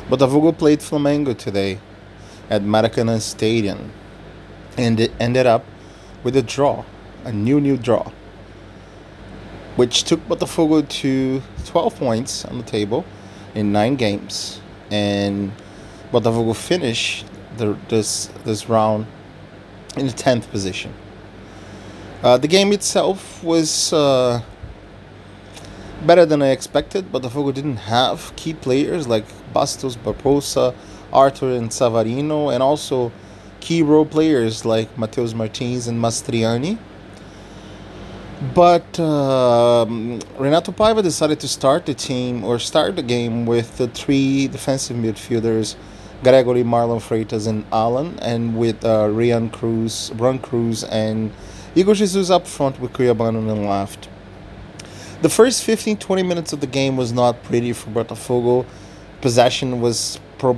Botafogo played Flamengo today at Maracanã Stadium, and it ended up with a draw, a new draw, which took Botafogo to 12 points on the table in 9 games, and Botafogo finished this round in the 10th position. The game itself was better than I expected. Botafogo didn't have key players like Bastos, Barbosa, Arthur, and Savarino, and also key role players like Mateus Martins and Mastriani. But Renato Paiva decided to start the game with the three defensive midfielders, Gregory, Marlon Freitas, and Alan, and with Ryan Cruz, and Igor Jesus up front with Cuiabano on the left. The first 15-20 minutes of the game was not pretty for Botafogo. Possession was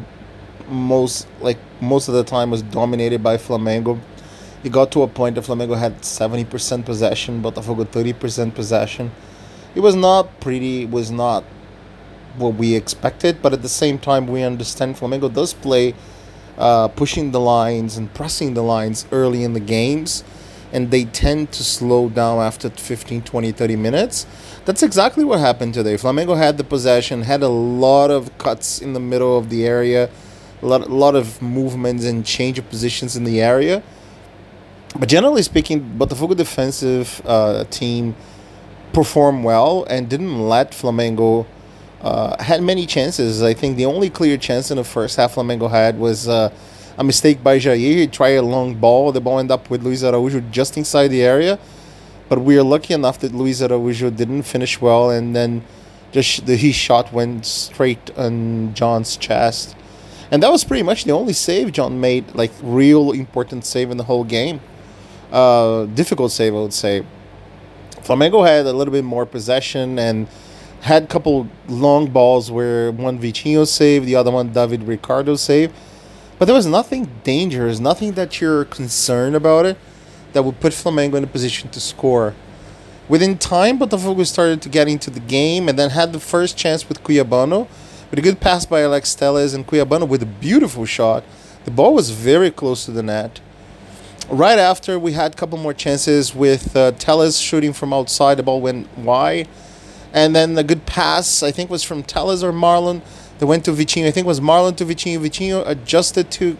most of the time was dominated by Flamengo. It got to a point that Flamengo had 70% possession, Botafogo 30% possession. It was not pretty. It was not what we expected, but at the same time, we understand Flamengo does play pushing the lines and pressing the lines early in the games, and they tend to slow down after 15, 20, 30 minutes. That's exactly what happened today. Flamengo had the possession, had a lot of cuts in the middle of the area, a lot of movements and change of positions in the area. But generally speaking, Botafogo defensive team performed well and didn't let Flamengo had many chances. I think the only clear chance in the first half Flamengo had was a mistake by Jair. He tried a long ball. The ball ended up with Luis Araújo just inside the area. But we are lucky enough that Luis Araújo didn't finish well, and then his shot went straight on John's chest. And that was pretty much the only save John made, like real important save in the whole game. Difficult save, I would say. Flamengo had a little bit more possession and had a couple long balls where one Vitinho saved, the other one David Ricardo saved. But there was nothing dangerous, nothing that you're concerned about it that would put Flamengo in a position to score. Within time, Botafogo started to get into the game and then had the first chance with Cuiabano, with a good pass by Alex Telles, and Cuiabano with a beautiful shot. The ball was very close to the net. Right after, we had a couple more chances with Telles shooting from outside. The ball went wide. And then a good pass, I think was from Telles or Marlon, that went to Vitinho. I think it was Marlon to Vitinho. Vitinho adjusted to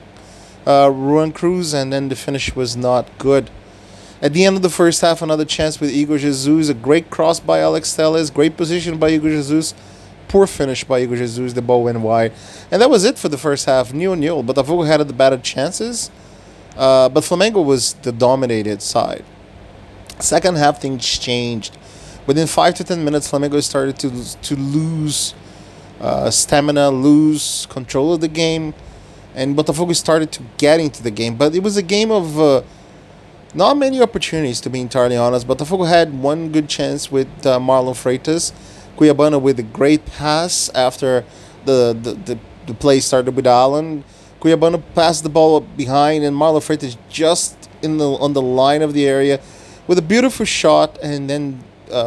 Ryan Cruz, and then the finish was not good. At the end of the first half, another chance with Igor Jesus. A great cross by Alex Telles. Great position by Igor Jesus. Poor finish by Igor Jesus. The ball went wide. And that was it for the first half. 0-0. Botafogo had the better chances. But Flamengo was the dominated side. Second half, things changed. Within 5 to 10 minutes, Flamengo started to lose stamina, lose control of the game. And Botafogo started to get into the game. But it was a game of not many opportunities, to be entirely honest. Botafogo had one good chance with Marlon Freitas. Cuiabano with a great pass after the play started with Alan. Cuiabano passed the ball behind, and Marlon Freitas just on the line of the area with a beautiful shot. And then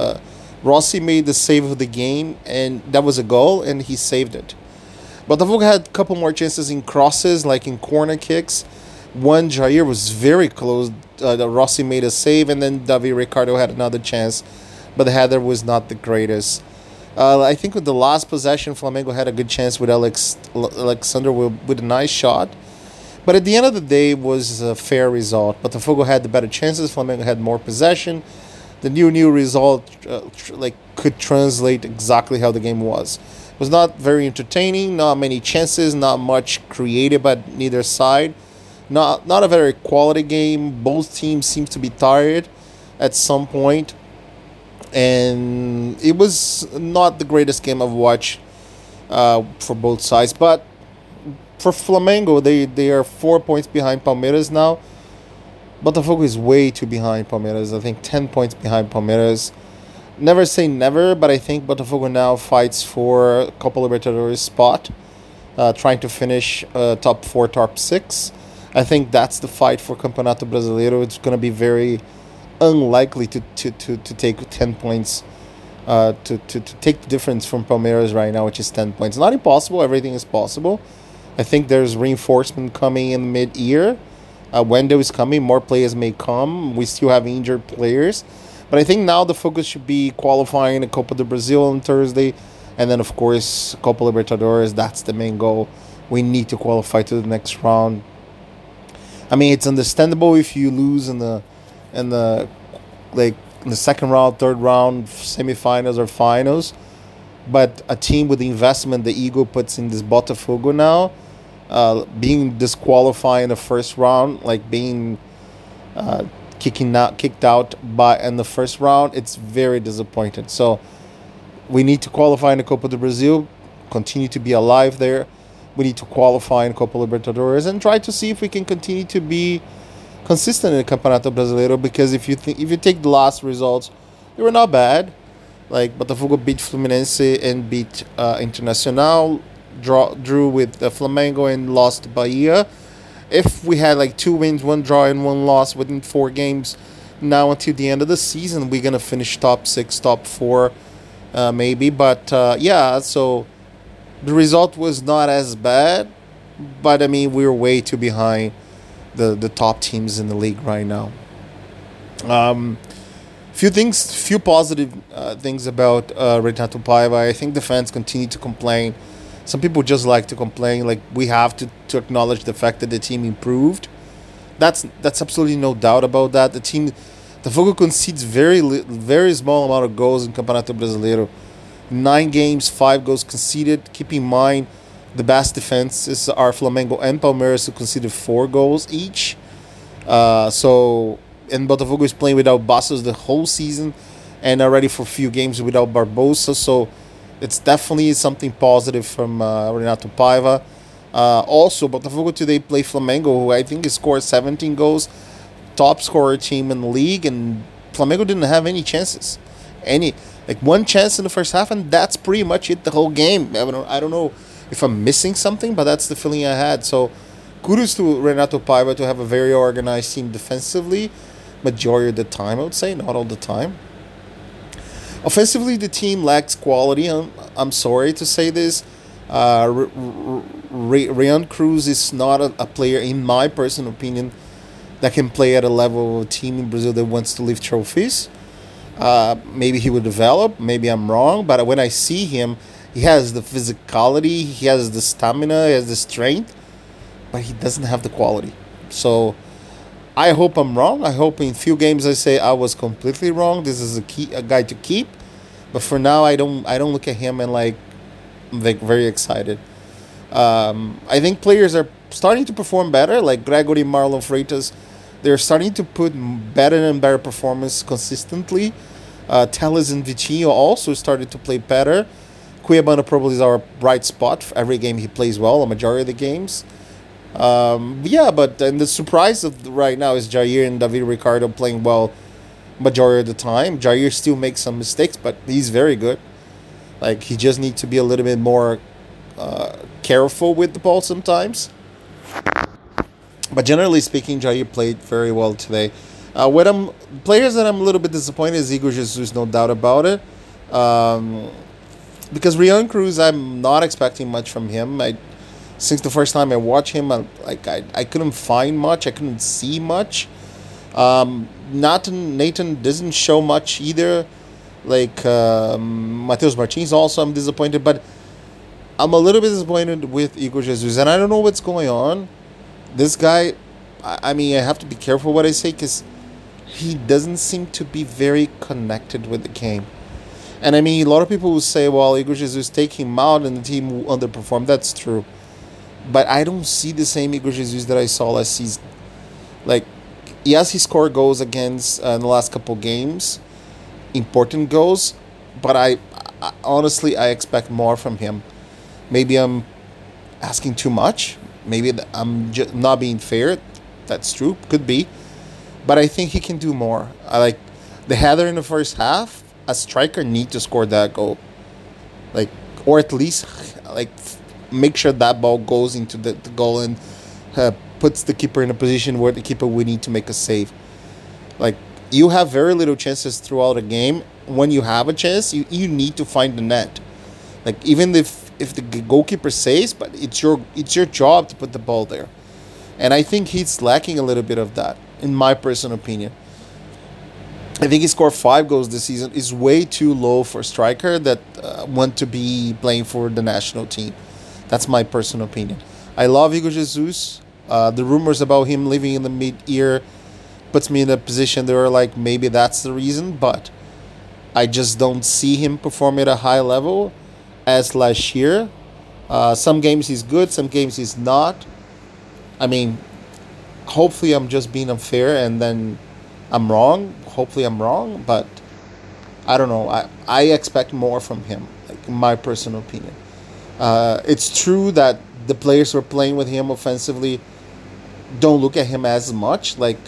Rossi made the save of the game, and that was a goal, and he saved it. Botafogo had a couple more chances in crosses, like in corner kicks. One, Jair was very close. Rossi made a save, and then David Ricardo had another chance, but the header was not the greatest. I think with the last possession, Flamengo had a good chance with Alexander with a nice shot. But at the end of the day, it was a fair result. Botafogo had the better chances. Flamengo had more possession. The new result could translate exactly how the game was. It was not very entertaining, not many chances, not much created by neither side. Not a very quality game. Both teams seemed to be tired at some point. And it was not the greatest game I've watched for both sides. But for Flamengo, they are 4 points behind Palmeiras now. Botafogo is way too behind Palmeiras. I think 10 points behind Palmeiras. Never say never, but I think Botafogo now fights for a Copa Libertadores spot, trying to finish top 4, top 6. I think that's the fight for Campeonato Brasileiro. It's going to be very unlikely to take 10 points to take the difference from Palmeiras right now, which is 10 points. Not impossible. Everything is possible. I think there's reinforcement coming in mid-year. Wendell is coming. More players may come. We still have injured players. But I think now the focus should be qualifying the Copa do Brasil on Thursday. And then, of course, Copa Libertadores. That's the main goal. We need to qualify to the next round. I mean, it's understandable if you lose in the like in the second round, third round, semifinals or finals. But a team with the investment the Eagle puts in this Botafogo now, being disqualified in the first round, like being kicked out by in the first round, it's very disappointing. So we need to qualify in the Copa do Brasil, continue to be alive there. We need to qualify in Copa Libertadores and try to see if we can continue to be consistent in the Campeonato Brasileiro. Because if you take the last results, they were not bad. Like Botafogo beat Fluminense and beat Internacional, drew with Flamengo and lost to Bahia. If we had like 2 wins, 1 draw, and 1 loss within 4 games, now until the end of the season, we're gonna finish top 6, top 4, maybe. But yeah, so the result was not as bad, but I mean we're way too behind the top teams in the league right now. Few positive things about Renato Paiva. I think the fans continue to complain. Some people just like to complain. Like we have to acknowledge the fact that the team improved. That's absolutely no doubt about that. The Fogo concedes very small amount of goals in Campeonato Brasileiro. 9 games, 5 goals conceded. Keep in mind, the best defenses are Flamengo and Palmeiras, who conceded 4 goals each. And Botafogo is playing without Bastos the whole season, and already for a few games without Barbosa. So it's definitely something positive from Renato Paiva. Also, Botafogo today play Flamengo, who I think scored 17 goals, top scorer team in the league, and Flamengo didn't have any chances. Like 1 chance in the first half, and that's pretty much it the whole game. I don't know if I'm missing something, but that's the feeling I had. So kudos to Renato Paiva to have a very organized team defensively, majority of the time, I would say, not all the time. Offensively, the team lacks quality. I'm sorry to say this. Rian Cruz is not a player, in my personal opinion, that can play at a level of a team in Brazil that wants to lift trophies. Maybe he will develop. Maybe I'm wrong. But when I see him, he has the physicality, he has the stamina, he has the strength, but he doesn't have the quality. So I hope I'm wrong. I hope in few games I say I was completely wrong. This is a guy to keep. But for now, I don't look at him and like very excited. I think players are starting to perform better. Like Gregory, Marlon Freitas, they're starting to put better and better performance consistently. Telles and Vitinho also started to play better. Cuiabana probably is our bright spot. For every game he plays well, a majority of the games. But and the surprise of right now is Jair and David Ricardo playing well majority of the time. Jair still makes some mistakes, but he's very good. Like he just needs to be a little bit more careful with the ball sometimes. But generally speaking, Jair played very well today. Players that I'm a little bit disappointed is Igor Jesus, no doubt about it. Because Rian Cruz, I'm not expecting much from him. Since the first time I watched him, I couldn't find much. I couldn't see much. Nathan doesn't show much either. Like Mateus Martins also, I'm disappointed. But I'm a little bit disappointed with Igor Jesus, and I don't know what's going on. This guy, I mean, I have to be careful what I say because he doesn't seem to be very connected with the game. And I mean, a lot of people will say, well, Igor Jesus take him out and the team will underperform. That's true. But I don't see the same Igor Jesus that I saw last season. Like, yes, he scored goals against in the last couple games, important goals, but I honestly, I expect more from him. Maybe I'm asking too much. Maybe I'm just not being fair. That's true. Could be. But I think he can do more. I like the header in the first half. A striker need to score that goal. Like, or at least like make sure that ball goes into the goal and puts the keeper in a position where the keeper would need to make a save. Like, you have very little chances throughout a game, when you have a chance, you need to find the net. Like even if the goalkeeper saves, but it's your job to put the ball there. And I think he's lacking a little bit of that, in my personal opinion. I think he scored 5 goals this season. Is way too low for a striker that want to be playing for the national team. That's my personal opinion. I love Igor Jesus. The rumors about him leaving in the mid-year puts me in a position where like maybe that's the reason, but I just don't see him perform at a high level as last year. Some games he's good, some games he's not. I mean, hopefully I'm just being unfair and then I'm wrong. Hopefully I'm wrong, but I don't know. I expect more from him, like in my personal opinion. It's true that the players who are playing with him offensively don't look at him as much. Like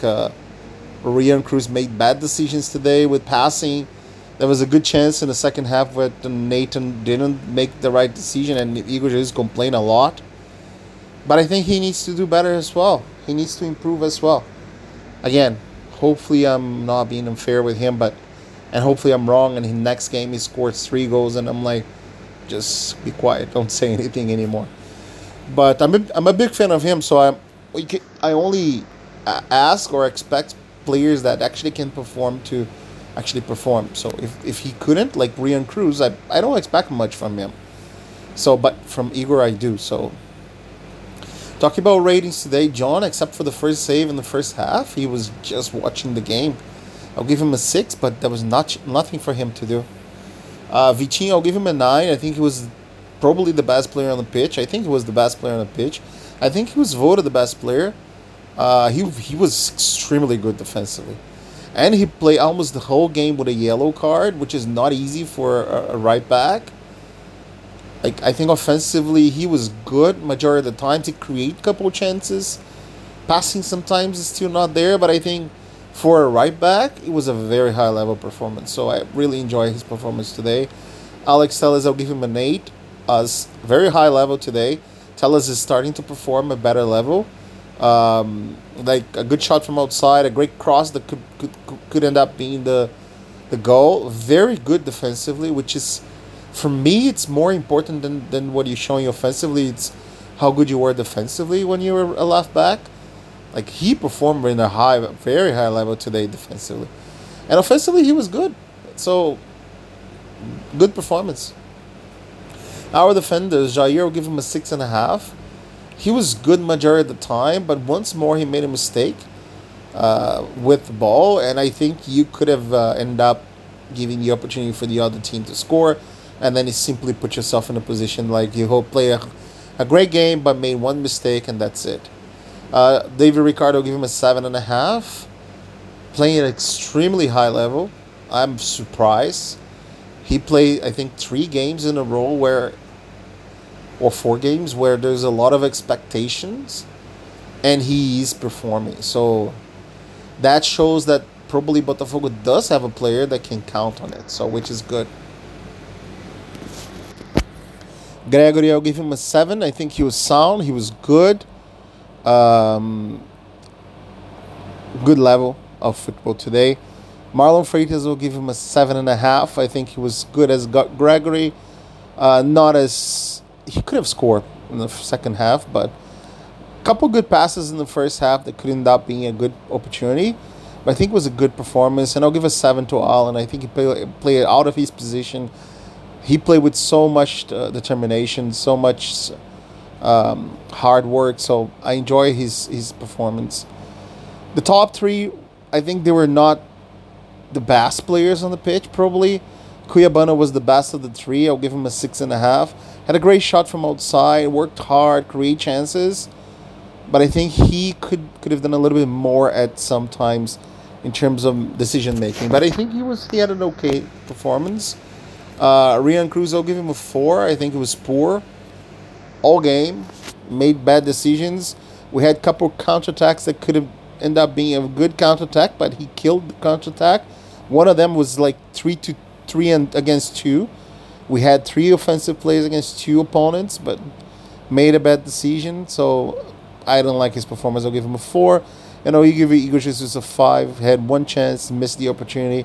Rian Cruz made bad decisions today with passing. There was a good chance in the second half where Nathan didn't make the right decision and Igor Jesus complained a lot. But I think he needs to do better as well. He needs to improve as well. Again, hopefully I'm not being unfair with him, and hopefully I'm wrong. And in next game he scores 3 goals, and I'm like, just be quiet, don't say anything anymore. But I'm a big fan of him, so I only ask or expect players that actually can perform to actually perform. So if he couldn't, like Rian Cruz, I don't expect much from him. So, but from Igor I do. So, talking about ratings today, John, except for the first save in the first half, he was just watching the game. I'll give him a 6, but there was nothing for him to do. Vitinho, I'll give him a 9. I think he was probably the best player on the pitch. I think he was the best player on the pitch. I think he was voted the best player. He was extremely good defensively. And he played almost the whole game with a yellow card, which is not easy for a right back. Like, I think offensively he was good majority of the time to create a couple chances. Passing sometimes is still not there, but I think for a right back it was a very high level performance. So I really enjoy his performance today. Alex Telles, I'll give him an 8. Very high level today. Telles is starting to perform a better level. Like a good shot from outside, a great cross that could end up being the goal. Very good defensively, which is, for me, it's more important than what you're showing offensively. It's how good you were defensively when you were a left back. Like, he performed in a very high level today defensively. And offensively, he was good. So, good performance. Our defenders, Jair, will give him a 6.5. He was good majority of the time, but once more he made a mistake with the ball, and I think you could have ended up giving the opportunity for the other team to score, and then you simply put yourself in a position like you hope play a great game, but made one mistake, and that's it. David Ricardo, give him a 7.5. Playing at an extremely high level. I'm surprised. He played, I think, 3 games in a row or 4 games where there's a lot of expectations, and he is performing. So that shows that probably Botafogo does have a player that can count on it, so which is good. Gregory, I'll give him a 7. I think he was sound. He was good. Good level of football today. Marlon Freitas will give him a 7.5. I think he was good as Gregory. Not as... He could have scored in the second half, but a couple good passes in the first half that could end up being a good opportunity. But I think it was a good performance, and I'll give a 7 to Alan. I think he played out of his position. He played with so much determination, so much hard work. So I enjoy his performance. The top 3, I think they were not the best players on the pitch, probably. Cuiabano was the best of the 3. I'll give him a 6.5. Had a great shot from outside, worked hard, create chances. But I think he could have done a little bit more at some times in terms of decision making. But I think he had an okay performance. Rian Cruz, I'll give him a 4. I think it was poor all game. Made bad decisions. We had a couple counterattacks that could have ended up being a good counterattack, but he killed the counterattack. One of them was like 3 against 2. We had 3 offensive plays against 2 opponents, but made a bad decision. So I don't like his performance. I'll give him a 4. You give Igor Jesus a 5. Had one chance, missed the opportunity.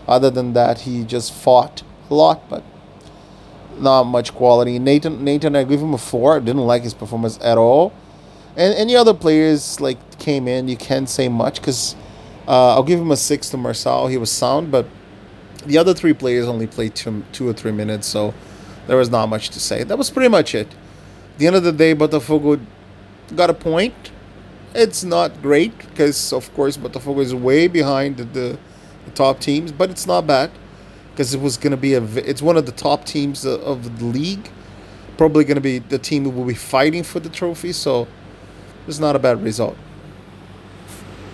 Other than that, he just fought a lot, but not much quality. Nathan, I give him a 4. I didn't like his performance at all. And any other players like came in, you can't say much because I'll give him a 6 to Marçal. He was sound, but the other three players only played 2 or 3 minutes, so there was not much to say. That was pretty much it. At the end of the day, Botafogo got a point. It's not great because, of course, Botafogo is way behind the top teams, but it's not bad because it was going to be it's one of the top teams of the league. Probably going to be the team who will be fighting for the trophy, so it's not a bad result.